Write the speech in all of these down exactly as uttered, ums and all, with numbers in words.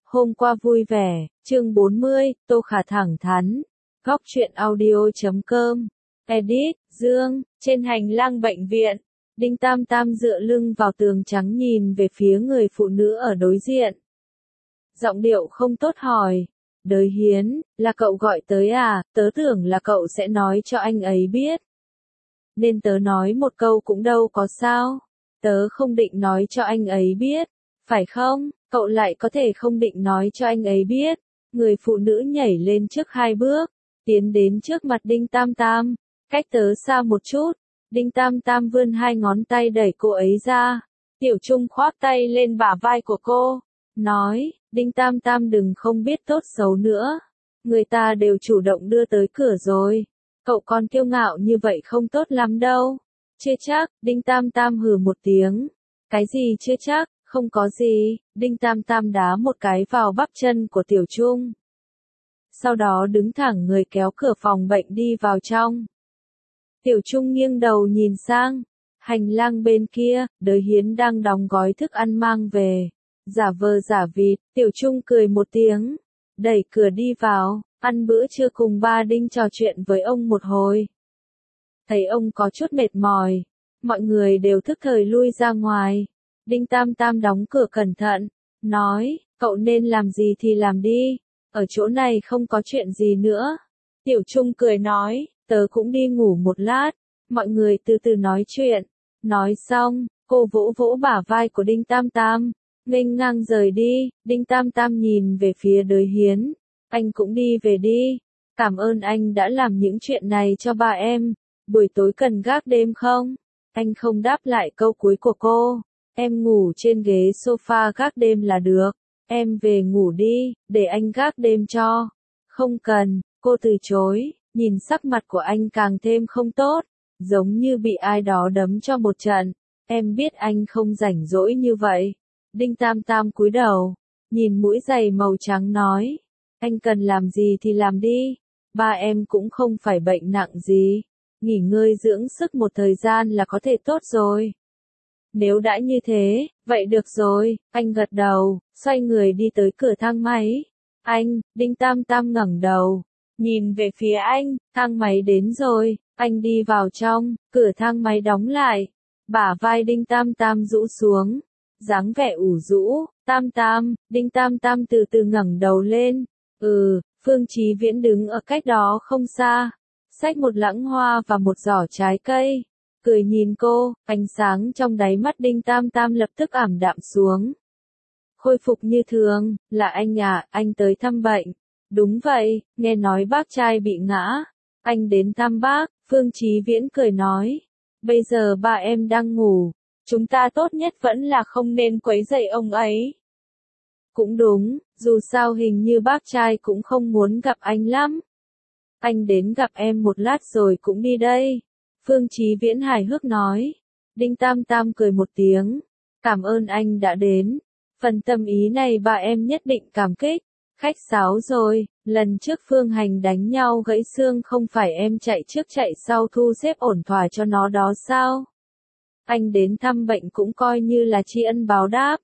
Hôm qua vui vẻ, chương bốn mươi, Tô Khả thẳng thắn. Góc truyện audio chấm com. Edit, Dương, trên hành lang bệnh viện. Đinh Tam Tam dựa lưng vào tường trắng nhìn về phía người phụ nữ ở đối diện. Giọng điệu không tốt hỏi. Đới Hiến, là cậu gọi tới à, tớ tưởng là cậu sẽ nói cho anh ấy biết. Nên tớ nói một câu cũng đâu có sao. Tớ không định nói cho anh ấy biết, phải không? Cậu lại có thể không định nói cho anh ấy biết. Người phụ nữ nhảy lên trước hai bước, tiến đến trước mặt Đinh Tam Tam, cách tớ xa một chút. Đinh Tam Tam vươn hai ngón tay đẩy cô ấy ra. Tiểu Trung khoác tay lên bả vai của cô, nói, Đinh Tam Tam đừng không biết tốt xấu nữa. Người ta đều chủ động đưa tới cửa rồi. Cậu còn kiêu ngạo như vậy không tốt lắm đâu. Chưa chắc, Đinh Tam Tam hừ một tiếng. Cái gì chưa chắc, không có gì. Đinh Tam Tam đá một cái vào bắp chân của Tiểu Trung. Sau đó đứng thẳng người kéo cửa phòng bệnh đi vào trong. Tiểu Trung nghiêng đầu nhìn sang. Hành lang bên kia, Đới Hiến đang đóng gói thức ăn mang về. Giả vờ giả vịt, Tiểu Trung cười một tiếng. Đẩy cửa đi vào, ăn bữa trưa cùng ba Đinh trò chuyện với ông một hồi. Thấy ông có chút mệt mỏi, mọi người đều thức thời lui ra ngoài. Đinh Tam Tam đóng cửa cẩn thận, nói, cậu nên làm gì thì làm đi, ở chỗ này không có chuyện gì nữa. Tiểu Trung cười nói, tớ cũng đi ngủ một lát, mọi người từ từ nói chuyện. Nói xong, cô vỗ vỗ bả vai của Đinh Tam Tam, nghênh ngang rời đi. Đinh Tam Tam nhìn về phía Đới Hiến, anh cũng đi về đi, cảm ơn anh đã làm những chuyện này cho ba em. Buổi tối cần gác đêm không? Anh không đáp lại câu cuối của cô. Em ngủ trên ghế sofa gác đêm là được. Em về ngủ đi, để anh gác đêm cho. Không cần, cô từ chối, nhìn sắc mặt của anh càng thêm không tốt, giống như bị ai đó đấm cho một trận. Em biết anh không rảnh rỗi như vậy. Đinh Tam Tam cúi đầu, nhìn mũi giày màu trắng nói. Anh cần làm gì thì làm đi, ba em cũng không phải bệnh nặng gì. Nghỉ ngơi dưỡng sức một thời gian là có thể tốt rồi. Nếu đã như thế, vậy được rồi, anh gật đầu, xoay người đi tới cửa thang máy. Anh, Đinh Tam Tam ngẩng đầu, nhìn về phía anh, thang máy đến rồi, anh đi vào trong, cửa thang máy đóng lại. Bả vai Đinh Tam Tam rũ xuống, dáng vẻ ủ rũ. Tam Tam, Đinh Tam Tam từ từ ngẩng đầu lên. Ừ, Phương Chí Viễn đứng ở cách đó không xa, xách một lẵng hoa và một giỏ trái cây, cười nhìn cô. Ánh sáng trong đáy mắt Đinh Tam Tam lập tức ảm đạm xuống. Khôi phục như thường, là anh à, anh tới thăm bệnh. Đúng vậy, nghe nói bác trai bị ngã, anh đến thăm bác. Phương Chí Viễn cười nói, bây giờ ba em đang ngủ, chúng ta tốt nhất vẫn là không nên quấy rầy ông ấy. Cũng đúng, dù sao hình như bác trai cũng không muốn gặp anh lắm. Anh đến gặp em một lát rồi cũng đi đây. Phương Chí Viễn hài hước nói. Đinh Tam Tam cười một tiếng. Cảm ơn anh đã đến. Phần tâm ý này ba em nhất định cảm kích. Khách sáo rồi, lần trước Phương Hành đánh nhau gãy xương không phải em chạy trước chạy sau thu xếp ổn thỏa cho nó đó sao? Anh đến thăm bệnh cũng coi như là tri ân báo đáp.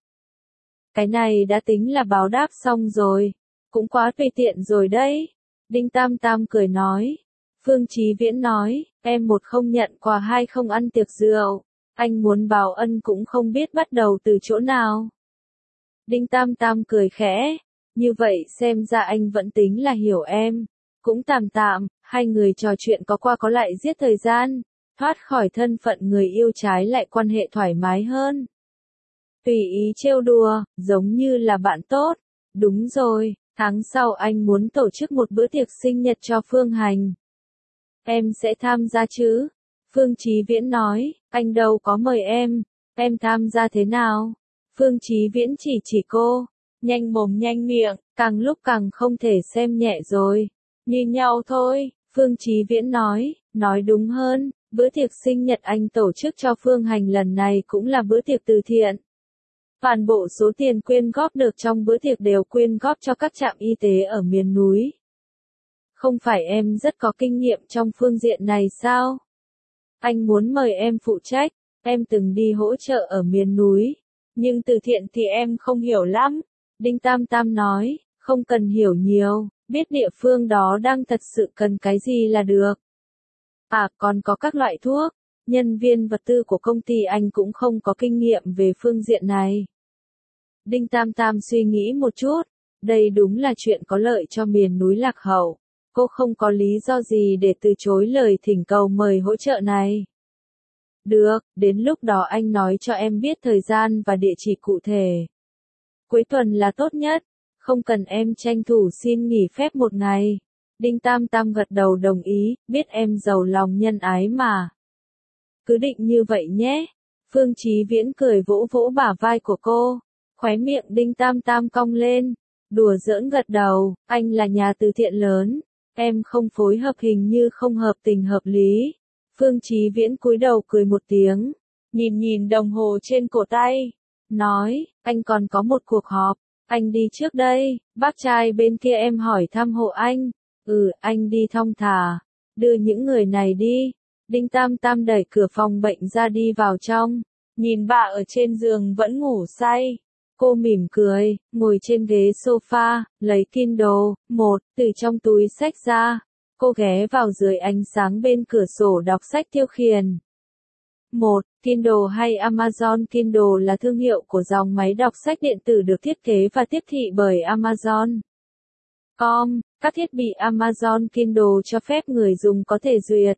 Cái này đã tính là báo đáp xong rồi. Cũng quá tùy tiện rồi đấy. Đinh Tam Tam cười nói. Phương Chí Viễn nói, em một không nhận quà hai không ăn tiệc rượu. Anh muốn báo ân cũng không biết bắt đầu từ chỗ nào. Đinh Tam Tam cười khẽ. Như vậy xem ra anh vẫn tính là hiểu em. Cũng tạm tạm, hai người trò chuyện có qua có lại giết thời gian. Thoát khỏi thân phận người yêu trái lại quan hệ thoải mái hơn. Tùy ý trêu đùa, giống như là bạn tốt. Đúng rồi, tháng sau anh muốn tổ chức một bữa tiệc sinh nhật cho Phương Hành. Em sẽ tham gia chứ? Phương Chí Viễn nói, anh đâu có mời em, em tham gia thế nào? Phương Chí Viễn chỉ chỉ cô, nhanh mồm nhanh miệng, càng lúc càng không thể xem nhẹ rồi. Như nhau thôi, Phương Chí Viễn nói, nói đúng hơn, bữa tiệc sinh nhật anh tổ chức cho Phương Hành lần này cũng là bữa tiệc từ thiện. Toàn bộ số tiền quyên góp được trong bữa tiệc đều quyên góp cho các trạm y tế ở miền núi. Không phải em rất có kinh nghiệm trong phương diện này sao? Anh muốn mời em phụ trách, em từng đi hỗ trợ ở miền núi, nhưng từ thiện thì em không hiểu lắm. Đinh Tam Tam nói, không cần hiểu nhiều, biết địa phương đó đang thật sự cần cái gì là được. À, còn có các loại thuốc, nhân viên vật tư của công ty anh cũng không có kinh nghiệm về phương diện này. Đinh Tam Tam suy nghĩ một chút, đây đúng là chuyện có lợi cho miền núi lạc hậu. Cô không có lý do gì để từ chối lời thỉnh cầu mời hỗ trợ này. Được, đến lúc đó anh nói cho em biết thời gian và địa chỉ cụ thể. Cuối tuần là tốt nhất, không cần em tranh thủ xin nghỉ phép một ngày. Đinh Tam Tam gật đầu đồng ý, biết em giàu lòng nhân ái mà. Cứ định như vậy nhé. Phương Chí Viễn cười vỗ vỗ bả vai của cô, khóe miệng Đinh Tam Tam cong lên, đùa giỡn gật đầu, anh là nhà từ thiện lớn, em không phối hợp hình như không hợp tình hợp lý. Phương Chí Viễn cúi đầu cười một tiếng, nhìn nhìn đồng hồ trên cổ tay, nói, anh còn có một cuộc họp, anh đi trước đây, bác trai bên kia em hỏi thăm hộ anh. Ừ, anh đi thong thả, đưa những người này đi. Đinh Tam Tam đẩy cửa phòng bệnh ra đi vào trong, nhìn bà ở trên giường vẫn ngủ say. Cô mỉm cười, ngồi trên ghế sofa, lấy Kindle, một, từ trong túi sách ra. Cô ghé vào dưới ánh sáng bên cửa sổ đọc sách tiêu khiển. một. Kindle hay Amazon Kindle là thương hiệu của dòng máy đọc sách điện tử được thiết kế và tiếp thị bởi Amazon. Com, các thiết bị Amazon Kindle cho phép người dùng có thể duyệt,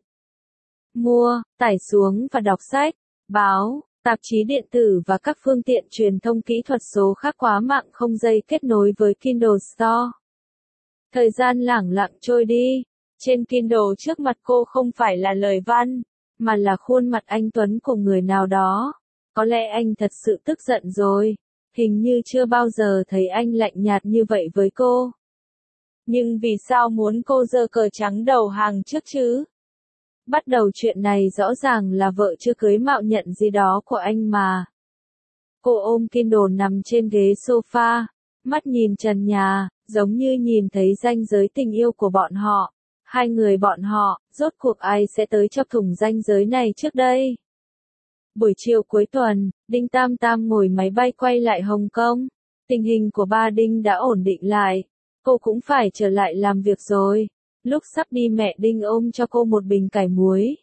mua, tải xuống và đọc sách, báo, tạp chí điện tử và các phương tiện truyền thông kỹ thuật số khác qua mạng không dây kết nối với Kindle Store. Thời gian lẳng lặng trôi đi, trên Kindle trước mặt cô không phải là lời văn, mà là khuôn mặt anh tuấn của người nào đó. Có lẽ anh thật sự tức giận rồi, hình như chưa bao giờ thấy anh lạnh nhạt như vậy với cô. Nhưng vì sao muốn cô giơ cờ trắng đầu hàng trước chứ? Bắt đầu chuyện này rõ ràng là vợ chưa cưới mạo nhận gì đó của anh mà. Cô ôm Kindle nằm trên ghế sofa, mắt nhìn trần nhà, giống như nhìn thấy ranh giới tình yêu của bọn họ. Hai người bọn họ, rốt cuộc ai sẽ tới chọc thủng ranh giới này trước đây? Buổi chiều cuối tuần, Đinh Tam Tam ngồi máy bay quay lại Hồng Kông. Tình hình của ba Đinh đã ổn định lại. Cô cũng phải trở lại làm việc rồi. Lúc sắp đi mẹ Đinh ôm cho cô một bình cải muối.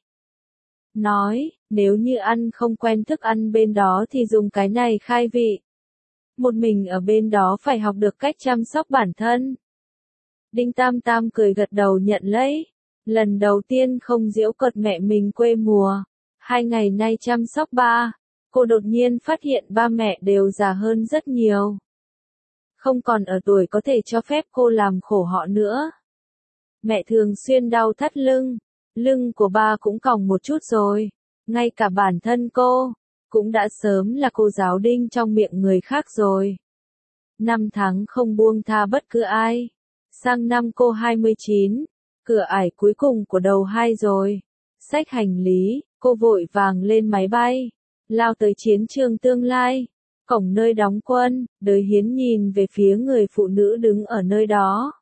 Nói, nếu như ăn không quen thức ăn bên đó thì dùng cái này khai vị. Một mình ở bên đó phải học được cách chăm sóc bản thân. Đinh Tam Tam cười gật đầu nhận lấy. Lần đầu tiên không giễu cợt mẹ mình quê mùa. Hai ngày nay chăm sóc ba. Cô đột nhiên phát hiện ba mẹ đều già hơn rất nhiều. Không còn ở tuổi có thể cho phép cô làm khổ họ nữa. Mẹ thường xuyên đau thắt lưng. Lưng của ba cũng còng một chút rồi. Ngay cả bản thân cô, cũng đã sớm là cô giáo Đinh trong miệng người khác rồi. Năm tháng không buông tha bất cứ ai. Sang năm cô hai mươi chín, cửa ải cuối cùng của đầu hai rồi. Xách hành lý, cô vội vàng lên máy bay, lao tới chiến trường tương lai. Cổng nơi đóng quân, Đới Hiến nhìn về phía người phụ nữ đứng ở nơi đó.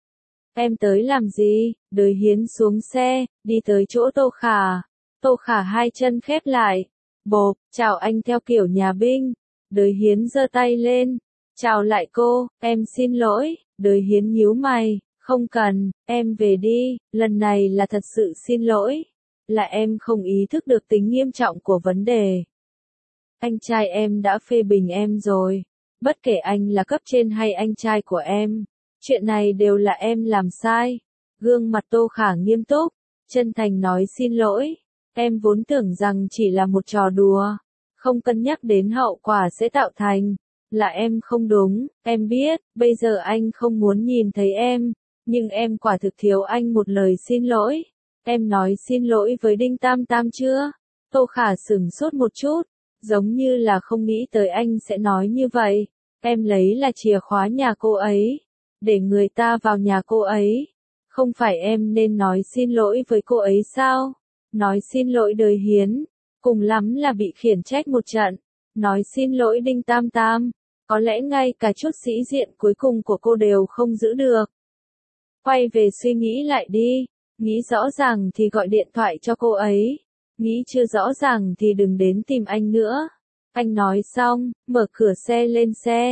Em tới làm gì? Đới Hiến xuống xe, đi tới chỗ Tô Khả. Tô Khả hai chân khép lại. Bộp, chào anh theo kiểu nhà binh. Đới Hiến giơ tay lên. Chào lại cô, em xin lỗi. Đới Hiến nhíu mày, không cần, em về đi, lần này là thật sự xin lỗi. Là em không ý thức được tính nghiêm trọng của vấn đề. Anh trai em đã phê bình em rồi. Bất kể anh là cấp trên hay anh trai của em. Chuyện này đều là em làm sai. Gương mặt Tô Khả nghiêm túc, chân thành nói xin lỗi. Em vốn tưởng rằng chỉ là một trò đùa. Không cân nhắc đến hậu quả sẽ tạo thành. Là em không đúng, em biết, bây giờ anh không muốn nhìn thấy em. Nhưng em quả thực thiếu anh một lời xin lỗi. Em nói xin lỗi với Đinh Tam Tam chưa? Tô Khả sửng sốt một chút. Giống như là không nghĩ tới anh sẽ nói như vậy. Em lấy là chìa khóa nhà cô ấy. Để người ta vào nhà cô ấy. Không phải em nên nói xin lỗi với cô ấy sao? Nói xin lỗi Đới Hiến. Cùng lắm là bị khiển trách một trận. Nói xin lỗi Đinh Tam Tam. Có lẽ ngay cả chút sĩ diện cuối cùng của cô đều không giữ được. Quay về suy nghĩ lại đi. Nghĩ rõ ràng thì gọi điện thoại cho cô ấy. Nghĩ chưa rõ ràng thì đừng đến tìm anh nữa. Anh nói xong, mở cửa xe lên xe.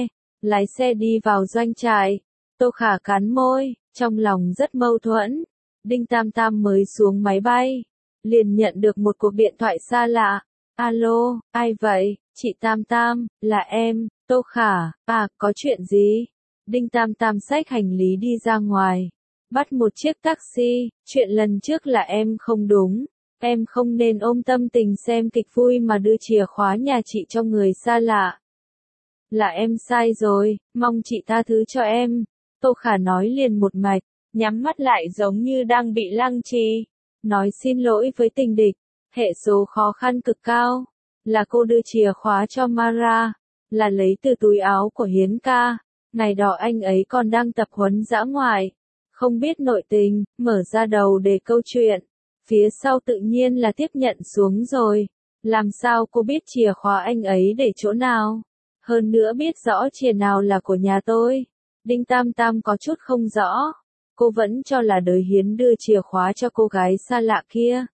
lái xe đi vào doanh trại. Tô Khả cắn môi, trong lòng rất mâu thuẫn. Đinh Tam Tam mới xuống máy bay, liền nhận được một cuộc điện thoại xa lạ. Alo, ai vậy? Chị Tam Tam, là em, Tô Khả. À, có chuyện gì? Đinh Tam Tam xách hành lý đi ra ngoài, bắt một chiếc taxi. Chuyện lần trước là em không đúng. Em không nên ôm tâm tình xem kịch vui mà đưa chìa khóa nhà chị cho người xa lạ. Là em sai rồi, mong chị tha thứ cho em. Tô Khả nói liền một mạch, nhắm mắt lại giống như đang bị lăng trì. Nói xin lỗi với tình địch, hệ số khó khăn cực cao. Là cô đưa chìa khóa cho Mara, là lấy từ túi áo của Hiến ca. Ngày đó anh ấy còn đang tập huấn dã ngoại, không biết nội tình, mở ra đầu để câu chuyện. Phía sau tự nhiên là tiếp nhận xuống rồi. Làm sao cô biết chìa khóa anh ấy để chỗ nào? Hơn nữa biết rõ chìa nào là của nhà tôi. Đinh Tam Tam có chút không rõ. Cô vẫn cho là đời Hiến đưa chìa khóa cho cô gái xa lạ kia.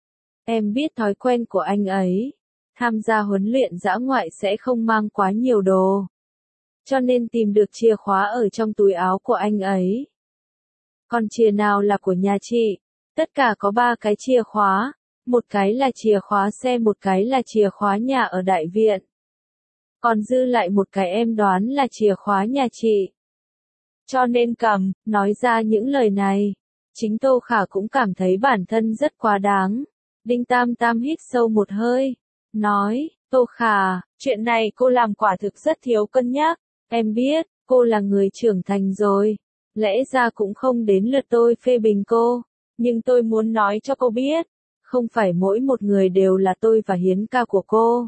Em biết thói quen của anh ấy. Tham gia huấn luyện dã ngoại sẽ không mang quá nhiều đồ. Cho nên tìm được chìa khóa ở trong túi áo của anh ấy. Còn chìa nào là của nhà chị? Tất cả có ba cái chìa khóa. Một cái là chìa khóa xe, một cái là chìa khóa nhà ở đại viện. Còn dư lại một cái em đoán là chìa khóa nhà chị. Cho nên cầm, nói ra những lời này. Chính Tô Khả cũng cảm thấy bản thân rất quá đáng. Đinh Tam Tam hít sâu một hơi. Nói, Tô Khả, chuyện này cô làm quả thực rất thiếu cân nhắc. Em biết, cô là người trưởng thành rồi. Lẽ ra cũng không đến lượt tôi phê bình cô. Nhưng tôi muốn nói cho cô biết. Không phải mỗi một người đều là tôi và Hiến ca của cô.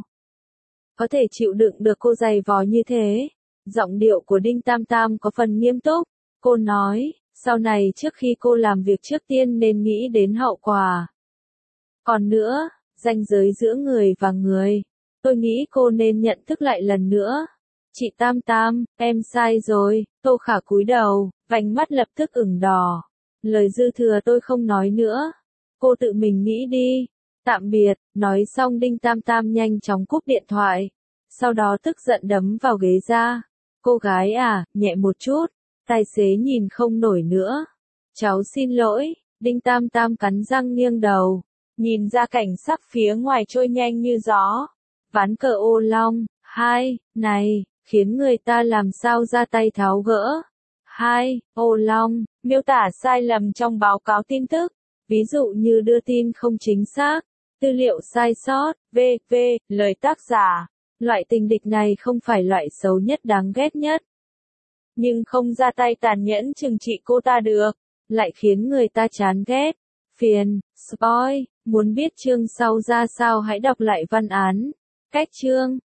Có thể chịu đựng được cô giày vò như thế. Giọng điệu của Đinh Tam Tam có phần nghiêm túc. Cô nói, sau này trước khi cô làm việc trước tiên nên nghĩ đến hậu quả. Còn nữa, ranh giới giữa người và người. Tôi nghĩ cô nên nhận thức lại lần nữa. Chị Tam Tam, em sai rồi. Tô Khả cúi đầu, vành mắt lập tức ửng đỏ. Lời dư thừa tôi không nói nữa. Cô tự mình nghĩ đi. Tạm biệt. Nói xong Đinh Tam Tam nhanh chóng cúp điện thoại. Sau đó tức giận đấm vào ghế ra. Cô gái à, nhẹ một chút. Tài xế nhìn không nổi nữa. Cháu xin lỗi. Đinh Tam Tam cắn răng nghiêng đầu. Nhìn ra cảnh sắc phía ngoài trôi nhanh như gió. Ván cờ ô long. Hai, này, khiến người ta làm sao ra tay tháo gỡ. Hai, ô long, miêu tả sai lầm trong báo cáo tin tức. Ví dụ như đưa tin không chính xác, tư liệu sai sót, vân vân, lời tác giả. Loại tình địch này không phải loại xấu nhất đáng ghét nhất. Nhưng không ra tay tàn nhẫn trừng trị cô ta được, lại khiến người ta chán ghét. Phiền, spoil, muốn biết chương sau ra sao hãy đọc lại văn án. Cách chương.